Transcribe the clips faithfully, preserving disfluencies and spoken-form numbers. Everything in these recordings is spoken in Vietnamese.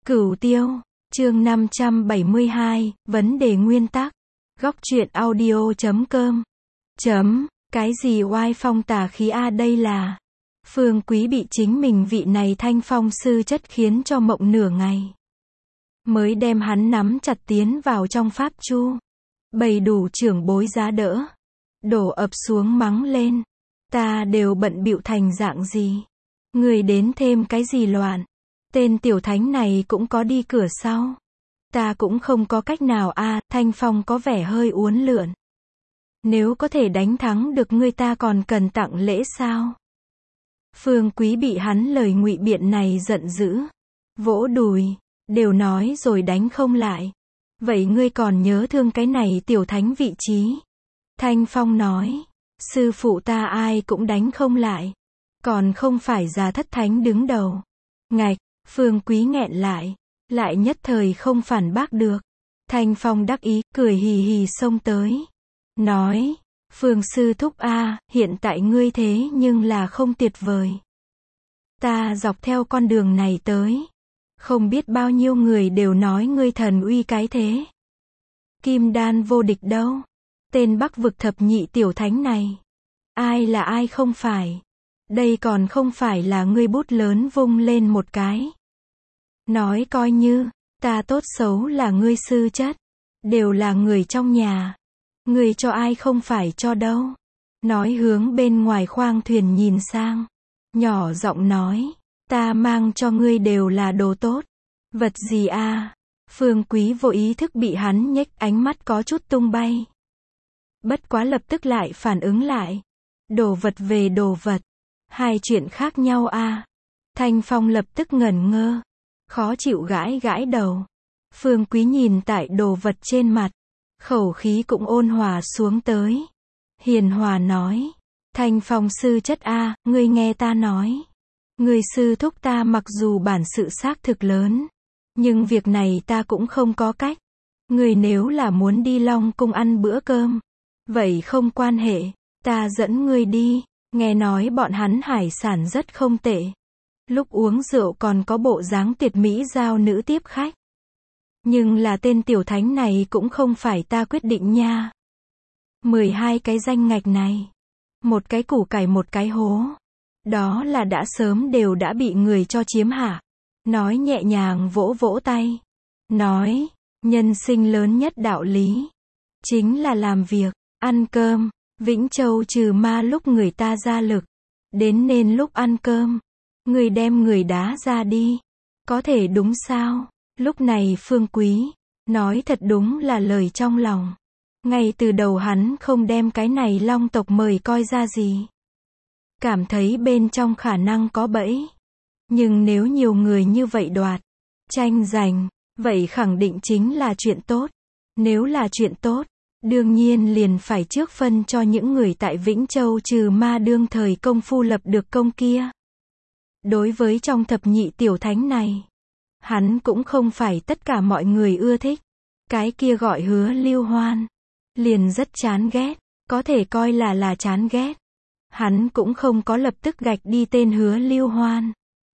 Cửu Tiêu, chương năm trăm bảy mươi hai, vấn đề nguyên tắc. Góc truyện audio chấm com. Chấm, cái gì oai phong tà khí a đây là. Phương Quý bị chính mình vị này thanh phong sư chất khiến cho mộng nửa ngày. Mới đem hắn nắm chặt tiến vào trong pháp chu. Bầy đủ trưởng bối giá đỡ. Đổ ập xuống mắng lên. Ta đều bận bịu thành dạng gì. Người đến thêm cái gì loạn. Tên tiểu thánh này cũng có đi cửa sau. Ta cũng không có cách nào a. Thanh phong có vẻ hơi uốn lượn. Nếu có thể đánh thắng được ngươi ta còn cần tặng lễ sao? Phương Quý bị hắn lời ngụy biện này giận dữ. Vỗ đùi. Đều nói rồi đánh không lại. Vậy ngươi còn nhớ thương cái này tiểu thánh vị trí? Thanh phong nói. Sư phụ ta ai cũng đánh không lại. Còn không phải già thất thánh đứng đầu. Ngạch. Phương Quý nghẹn lại. Lại nhất thời không phản bác được. Thanh phong đắc ý, cười hì hì xông tới. Nói. Phương sư thúc a, hiện tại ngươi thế nhưng là không tuyệt vời. Ta dọc theo con đường này tới. Không biết bao nhiêu người đều nói ngươi thần uy cái thế. Kim đan vô địch đâu. Tên Bắc vực thập nhị tiểu thánh này. Ai là ai không phải. Đây còn không phải là ngươi bút lớn vung lên một cái. Nói coi như, ta tốt xấu là ngươi sư chất. Đều là người trong nhà. Ngươi cho ai không phải cho đâu. Nói hướng bên ngoài khoang thuyền nhìn sang. Nhỏ giọng nói. Ta mang cho ngươi đều là đồ tốt. Vật gì a? Phương Quý vô ý thức bị hắn nhếch ánh mắt có chút tung bay. Bất quá lập tức lại phản ứng lại. Đồ vật về đồ vật. Hai chuyện khác nhau a. Thanh phong lập tức ngẩn ngơ. Khó chịu gãi gãi đầu. Phương Quý nhìn tại đồ vật trên mặt. Khẩu khí cũng ôn hòa xuống tới. Hiền hòa nói. Thanh phong sư chất a, ngươi nghe ta nói. Ngươi sư thúc ta mặc dù bản sự xác thực lớn. Nhưng việc này ta cũng không có cách. Ngươi nếu là muốn đi Long Cung ăn bữa cơm. Vậy không quan hệ. Ta dẫn ngươi đi. Nghe nói bọn hắn hải sản rất không tệ. Lúc uống rượu còn có bộ dáng tuyệt mỹ giao nữ tiếp khách. Nhưng là tên tiểu thánh này cũng không phải ta quyết định nha. mười hai cái danh ngạch này. Một cái củ cải một cái hố. Đó là đã sớm đều đã bị người cho chiếm hả. Nói nhẹ nhàng vỗ vỗ tay. Nói, nhân sinh lớn nhất đạo lý. Chính là làm việc, ăn cơm. Vĩnh Châu trừ ma lúc người ta ra lực. Đến nên lúc ăn cơm. Người đem người đá ra đi. Có thể đúng sao? Lúc này Phương Quý. Nói thật đúng là lời trong lòng. Ngay từ đầu hắn không đem cái này long tộc mời coi ra gì. Cảm thấy bên trong khả năng có bẫy. Nhưng nếu nhiều người như vậy đoạt. Tranh giành. Vậy khẳng định chính là chuyện tốt. Nếu là chuyện tốt. Đương nhiên liền phải trước phân cho những người tại Vĩnh Châu trừ ma đương thời công phu lập được công kia. Đối với trong thập nhị tiểu thánh này. Hắn cũng không phải tất cả mọi người ưa thích. Cái kia gọi Hứa Lưu Hoan. Liền rất chán ghét. Có thể coi là là chán ghét. Hắn cũng không có lập tức gạch đi tên Hứa Lưu Hoan.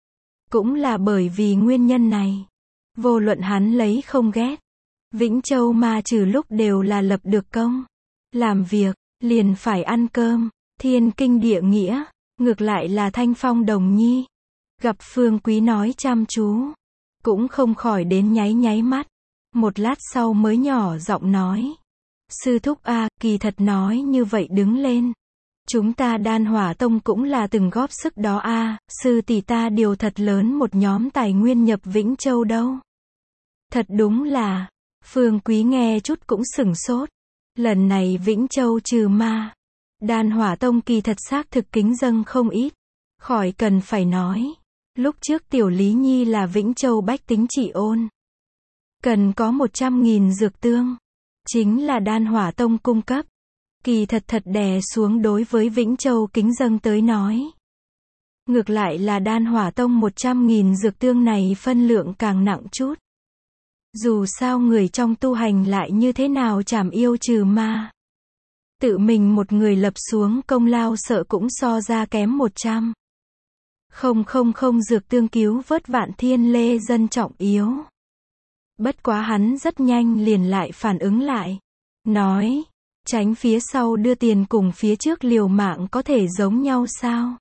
Cũng là bởi vì nguyên nhân này. Vô luận hắn lấy không ghét. Vĩnh Châu ma trừ lúc đều là lập được công. Làm việc, liền phải ăn cơm. Thiên kinh địa nghĩa. Ngược lại là Thanh Phong đồng nhi. Gặp Phương Quý nói chăm chú. Cũng không khỏi đến nháy nháy mắt. Một lát sau mới nhỏ giọng nói. Sư thúc a, kỳ thật nói như vậy đứng lên. Chúng ta Đan Hỏa Tông cũng là từng góp sức đó a, sư tỷ ta điều thật lớn một nhóm tài nguyên nhập Vĩnh Châu đâu. Thật đúng là, Phương Quý nghe chút cũng sửng sốt. Lần này Vĩnh Châu trừ ma. Đan Hỏa Tông kỳ thật xác thực kính dâng không ít. Khỏi cần phải nói. Lúc trước Tiểu Lý Nhi là Vĩnh Châu bách tính trị ôn. Cần có một trăm nghìn dược tương. Chính là Đan Hỏa Tông cung cấp. Kỳ thật thật đè xuống đối với Vĩnh Châu kính dâng tới nói. Ngược lại là Đan Hỏa Tông một trăm nghìn dược tương này phân lượng càng nặng chút. Dù sao người trong tu hành lại như thế nào trảm yêu trừ ma. Tự mình một người lập xuống công lao sợ cũng so ra kém một trăm. Không không không dược tương cứu vớt vạn thiên lê dân trọng yếu. Bất quá hắn rất nhanh liền lại phản ứng lại. Nói, tránh phía sau đưa tiền cùng phía trước liều mạng có thể giống nhau sao?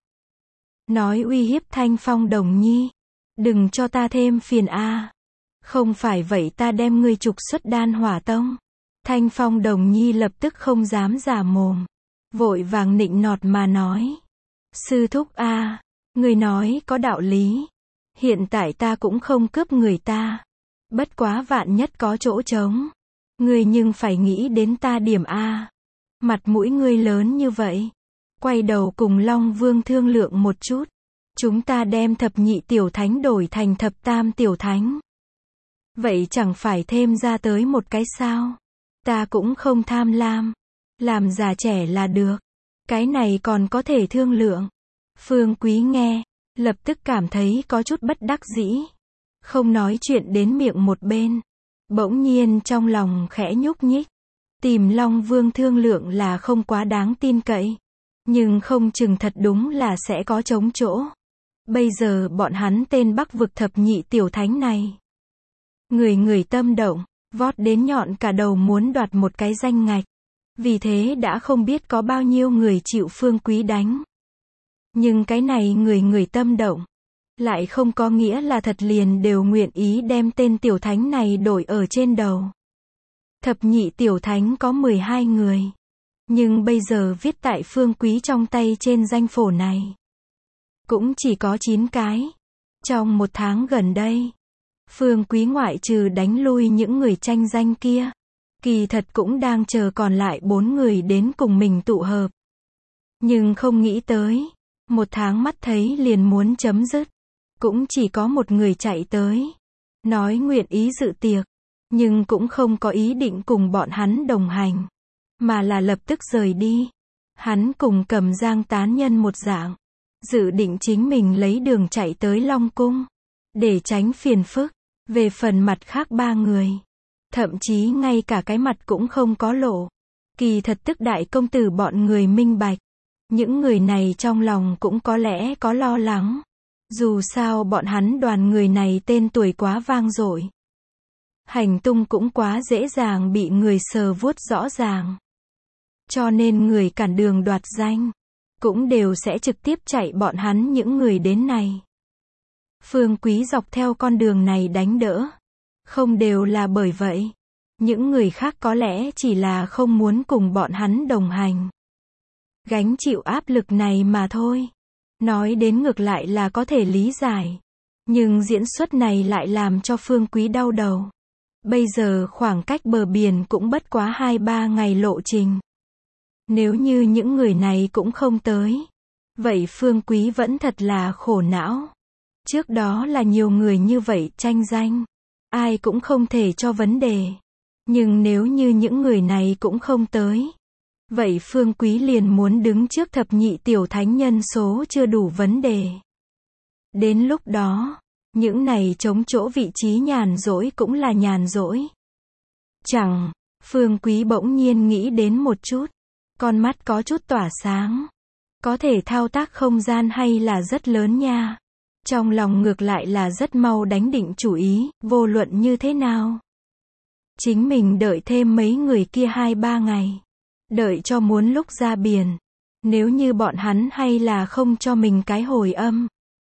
Nói uy hiếp Thanh Phong Đồng Nhi. Đừng cho ta thêm phiền a. Không phải vậy ta đem ngươi trục xuất Đan Hỏa Tông. Thanh Phong Đồng Nhi lập tức không dám giả mồm. Vội vàng nịnh nọt mà nói. Sư thúc a, ngươi nói có đạo lý. Hiện tại ta cũng không cướp người ta. Bất quá vạn nhất có chỗ trống. Ngươi nhưng phải nghĩ đến ta điểm a. Mặt mũi ngươi lớn như vậy. Quay đầu cùng Long Vương thương lượng một chút. Chúng ta đem thập nhị tiểu thánh đổi thành thập tam tiểu thánh. Vậy chẳng phải thêm ra tới một cái sao? Ta cũng không tham lam. Làm già trẻ là được. Cái này còn có thể thương lượng. Phương Quý nghe, lập tức cảm thấy có chút bất đắc dĩ. Không nói chuyện đến miệng một bên. Bỗng nhiên trong lòng khẽ nhúc nhích. Tìm Long Vương thương lượng là không quá đáng tin cậy. Nhưng không chừng thật đúng là sẽ có trống chỗ. Bây giờ bọn hắn tên Bắc vực thập nhị tiểu thánh này. Người người tâm động, vót đến nhọn cả đầu muốn đoạt một cái danh ngạch. Vì thế đã không biết có bao nhiêu người chịu Phương Quý đánh. Nhưng cái này người người tâm động. Lại không có nghĩa là thật liền đều nguyện ý đem tên tiểu thánh này đổi ở trên đầu. Thập nhị tiểu thánh có mười hai người. Nhưng bây giờ viết tại Phương Quý trong tay trên danh phổ này. Cũng chỉ có chín cái. Trong một tháng gần đây. Phương Quý ngoại trừ đánh lui những người tranh danh kia. Kỳ thật cũng đang chờ còn lại bốn người đến cùng mình tụ hợp. Nhưng không nghĩ tới. Một tháng mắt thấy liền muốn chấm dứt. Cũng chỉ có một người chạy tới. Nói nguyện ý dự tiệc. Nhưng cũng không có ý định cùng bọn hắn đồng hành. Mà là lập tức rời đi. Hắn cùng Cầm Giang tán nhân một dạng. Dự định chính mình lấy đường chạy tới Long Cung. Để tránh phiền phức. Về phần mặt khác ba người. Thậm chí ngay cả cái mặt cũng không có lộ. Kỳ thật tức đại công tử bọn người minh bạch. Những người này trong lòng cũng có lẽ có lo lắng. Dù sao bọn hắn đoàn người này tên tuổi quá vang dội. Hành tung cũng quá dễ dàng bị người sờ vuốt rõ ràng. Cho nên người cản đường đoạt danh. Cũng đều sẽ trực tiếp chạy bọn hắn những người đến này. Phương Quý dọc theo con đường này đánh đỡ. Không đều là bởi vậy. Những người khác có lẽ chỉ là không muốn cùng bọn hắn đồng hành. Gánh chịu áp lực này mà thôi. Nói đến ngược lại là có thể lý giải. Nhưng diễn xuất này lại làm cho Phương Quý đau đầu. Bây giờ khoảng cách bờ biển cũng bất quá hai ba ngày lộ trình. Nếu như những người này cũng không tới. Vậy Phương Quý vẫn thật là khổ não. Trước đó là nhiều người như vậy tranh danh. Ai cũng không thể cho vấn đề. Nhưng nếu như những người này cũng không tới. Vậy Phương Quý liền muốn đứng trước thập nhị tiểu thánh nhân số chưa đủ vấn đề. Đến lúc đó, những này chống chỗ vị trí nhàn rỗi cũng là nhàn rỗi. Chẳng, Phương Quý bỗng nhiên nghĩ đến một chút. Con mắt có chút tỏa sáng. Có thể thao tác không gian hay là rất lớn nha. Trong lòng ngược lại là rất mau đánh định chủ ý, vô luận như thế nào. Chính mình đợi thêm mấy người kia hai ba ngày. Đợi cho muốn lúc ra biển. Nếu như bọn hắn hay là không cho mình cái hồi âm.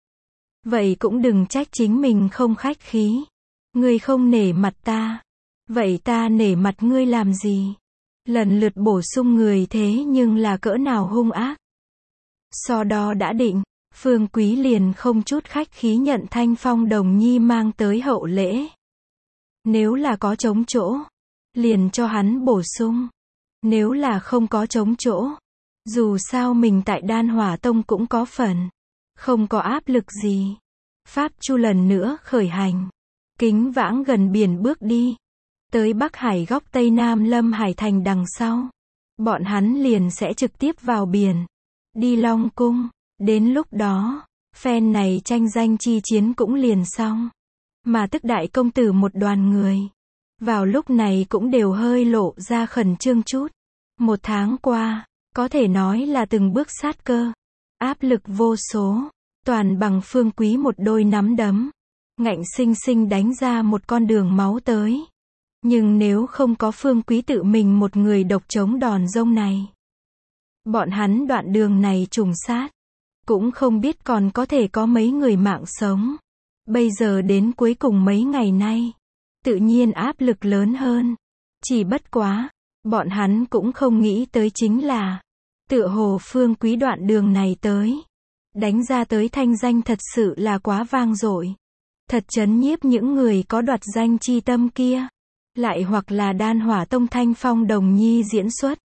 Vậy cũng đừng trách chính mình không khách khí. Ngươi không nể mặt ta. Vậy ta nể mặt ngươi làm gì? Lần lượt bổ sung người thế nhưng là cỡ nào hung ác. Sau đó đã định, Phương Quý liền không chút khách khí nhận Thanh Phong Đồng Nhi mang tới hậu lễ. Nếu là có trống chỗ, liền cho hắn bổ sung. Nếu là không có trống chỗ, dù sao mình tại Đan Hỏa Tông cũng có phần. Không có áp lực gì. Pháp Chu lần nữa khởi hành. Kính vãng gần biển bước đi. Tới Bắc Hải góc Tây Nam Lâm Hải thành đằng sau. Bọn hắn liền sẽ trực tiếp vào biển. Đi Long Cung. Đến lúc đó, phen này tranh danh chi chiến cũng liền xong. Mà tức đại công tử một đoàn người. Vào lúc này cũng đều hơi lộ ra khẩn trương chút. Một tháng qua, có thể nói là từng bước sát cơ. Áp lực vô số. toàn bằng Phương Quý một đôi nắm đấm, ngạnh sinh sinh đánh ra một con đường máu tới. Nhưng nếu không có Phương Quý tự mình một người độc chống đòn rông này, bọn hắn đoạn đường này trùng sát, cũng không biết còn có thể có mấy người mạng sống. Bây giờ đến cuối cùng mấy ngày nay, tự nhiên áp lực lớn hơn. Chỉ bất quá, bọn hắn cũng không nghĩ tới chính là, tựa hồ Phương Quý đoạn đường này tới, đánh ra tới thanh danh thật sự là quá vang dội. Thật chấn nhiếp những người có đoạt danh chi tâm kia. Lại hoặc là Đan Hỏa Tông Thanh Phong Đồng Nhi diễn xuất.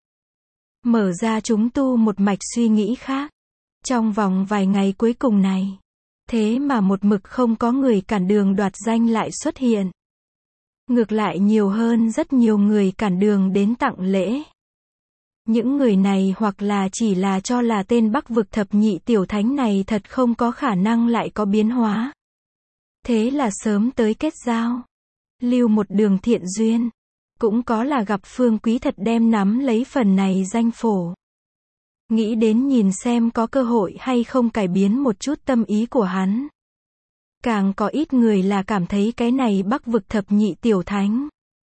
Mở ra chúng tu một mạch suy nghĩ khác. Trong vòng vài ngày cuối cùng này, thế mà một mực không có người cản đường đoạt danh lại xuất hiện. Ngược lại nhiều hơn rất nhiều người cản đường đến tặng lễ. Những người này hoặc là chỉ là cho là tên Bắc vực thập nhị tiểu thánh này thật không có khả năng lại có biến hóa. Thế là sớm tới kết giao, lưu một đường thiện duyên. Cũng có là gặp Phương Quý thật đem nắm lấy phần này danh phổ. Nghĩ đến nhìn xem có cơ hội hay không cải biến một chút tâm ý của hắn. Càng có ít người là cảm thấy cái này Bắc vực thập nhị tiểu thánh,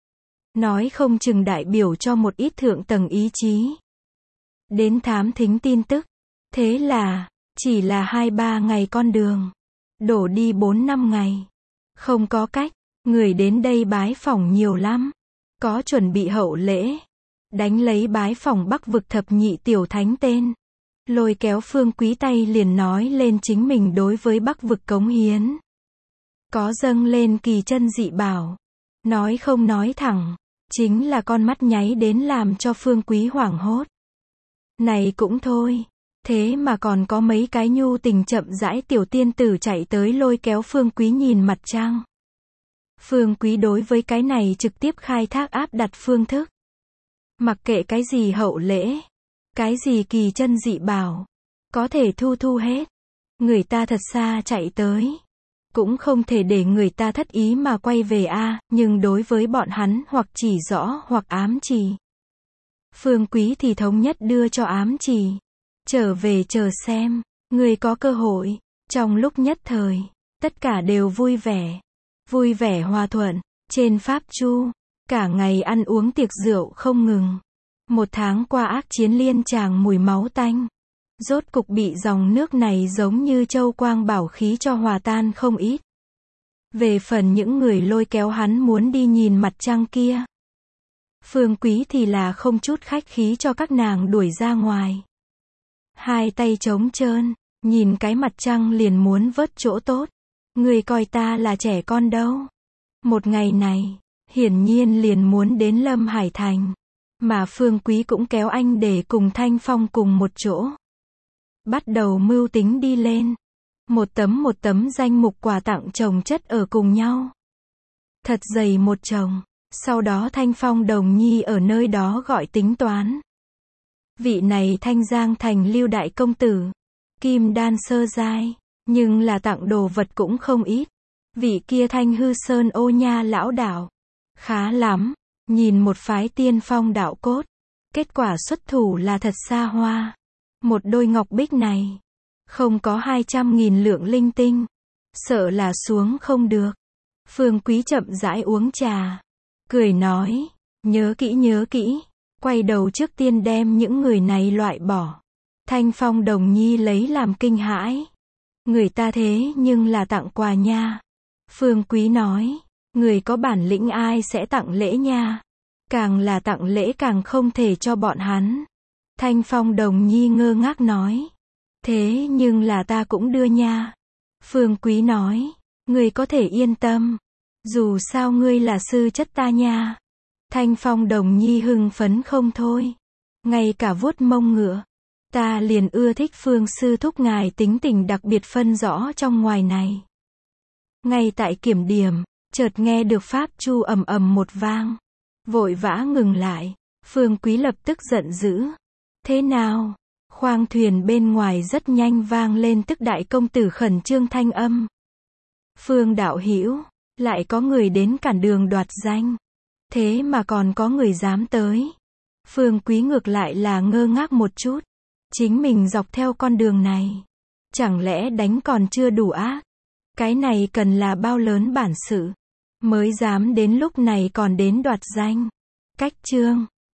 nói không chừng đại biểu cho một ít thượng tầng ý chí. Đến thám thính tin tức. Thế là, chỉ là hai ba ngày con đường, đổ đi bốn năm ngày. Không có cách, người đến đây bái phỏng nhiều lắm. Có chuẩn bị hậu lễ, đánh lấy bái phỏng Bắc vực thập nhị tiểu thánh tên. Lôi kéo Phương Quý tay liền nói lên chính mình đối với Bắc vực cống hiến. Có dâng lên kỳ chân dị bảo. Nói không nói thẳng, chính là con mắt nháy đến làm cho Phương Quý hoảng hốt. Này cũng thôi, thế mà còn có mấy cái nhu tình chậm rãi tiểu tiên tử chạy tới lôi kéo Phương Quý nhìn mặt trăng. Phương Quý đối với cái này trực tiếp khai thác áp đặt phương thức. Mặc kệ cái gì hậu lễ, cái gì kỳ chân dị bảo, có thể thu thu hết. Người ta thật xa chạy tới, cũng không thể để người ta thất ý mà quay về a, nhưng đối với bọn hắn hoặc chỉ rõ hoặc ám chỉ. Phương Quý thì thống nhất đưa cho ám chỉ. Trở về chờ xem, người có cơ hội. Trong lúc nhất thời, tất cả đều vui vẻ. Vui vẻ hòa thuận, trên Pháp Chu, cả ngày ăn uống tiệc rượu không ngừng. Một tháng qua ác chiến liên tràng mùi máu tanh. Rốt cục bị dòng nước này giống như châu quang bảo khí cho hòa tan không ít. Về phần những người lôi kéo hắn muốn đi nhìn mặt trăng kia, Phương Quý thì là không chút khách khí cho các nàng đuổi ra ngoài. Hai tay trống trơn, nhìn cái mặt trăng liền muốn vớt chỗ tốt. Người coi ta là trẻ con đâu. Một ngày này, hiển nhiên liền muốn đến Lâm Hải Thành. Mà Phương Quý cũng kéo anh để cùng Thanh Phong cùng một chỗ. Bắt đầu mưu tính đi lên. Một tấm một tấm danh mục quà tặng chồng chất ở cùng nhau. Thật dày một chồng. Sau đó Thanh Phong Đồng Nhi ở nơi đó gọi tính toán. Vị này Thanh Giang Thành Lưu đại công tử, kim đan sơ giai, nhưng là tặng đồ vật cũng không ít. Vị kia Thanh Hư Sơn Ô Nha lão đạo, khá lắm, nhìn một phái tiên phong đạo cốt. Kết quả xuất thủ là thật xa hoa. Một đôi ngọc bích này, không có hai trăm nghìn lượng linh tinh, sợ là xuống không được. Phương Quý chậm rãi uống trà, cười nói, nhớ kỹ nhớ kỹ, quay đầu trước tiên đem những người này loại bỏ. Thanh Phong Đồng Nhi lấy làm kinh hãi. Người ta thế nhưng là tặng quà nha. Phương Quý nói, người có bản lĩnh ai sẽ tặng lễ nha. Càng là tặng lễ càng không thể cho bọn hắn. Thanh Phong Đồng Nhi ngơ ngác nói, thế nhưng là ta cũng đưa nha. Phương Quý nói, người có thể yên tâm, dù sao ngươi là sư chất ta nha. Thanh Phong Đồng Nhi hưng phấn không thôi, ngay cả vuốt mông ngựa. Ta liền ưa thích Phương sư thúc ngài tính tình đặc biệt phân rõ trong ngoài này. Ngay tại kiểm điểm, chợt nghe được Pháp Chu ầm ầm một vang, vội vã ngừng lại. Phương Quý lập tức giận dữ. Thế nào? Khoang thuyền bên ngoài rất nhanh vang lên tức đại công tử khẩn trương thanh âm. Phương đạo hữu, lại có người đến cản đường đoạt danh. Thế mà còn có người dám tới. Phương Quý ngược lại là ngơ ngác một chút. Chính mình dọc theo con đường này, Chẳng lẽ đánh còn chưa đủ ác? Cái này cần là bao lớn bản sự, mới dám đến lúc này còn đến đoạt danh. Cách chương